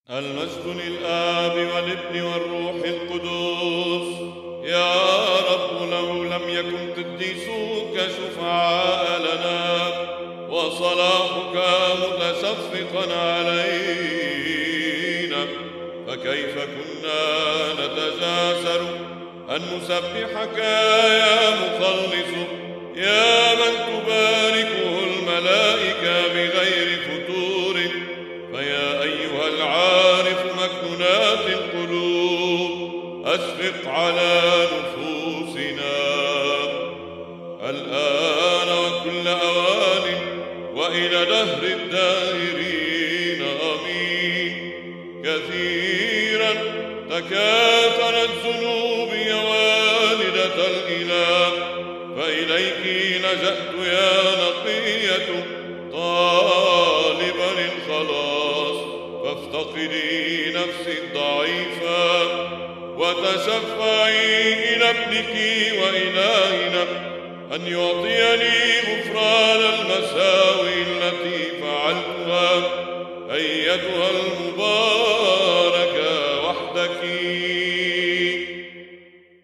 المجد للآب والابن والروح القدس. يا رب لو لم يكن قديسوك شفعاء لنا وصلاحك متسفقا علينا، فكيف كنا نتجاسر أن نسبحك يا مخلص، يا من تباركه الملائكة بغير فتور. فيا أيها العارف مكنونات القلوب، أشفق على نفوسنا الآن وكل أوان وإلى دهر الدائرين، آمين. كثيرا تكاثرت ذنوبي يا والدة الإله، فإليك لجأت يا نقية طالبا الخلاص، فافتقدي نفسي الضعيفة وتشفعي إلى ابنك وإلهنا أن يعطيني غفران المساوي التي فعلتها، أيتها المباركة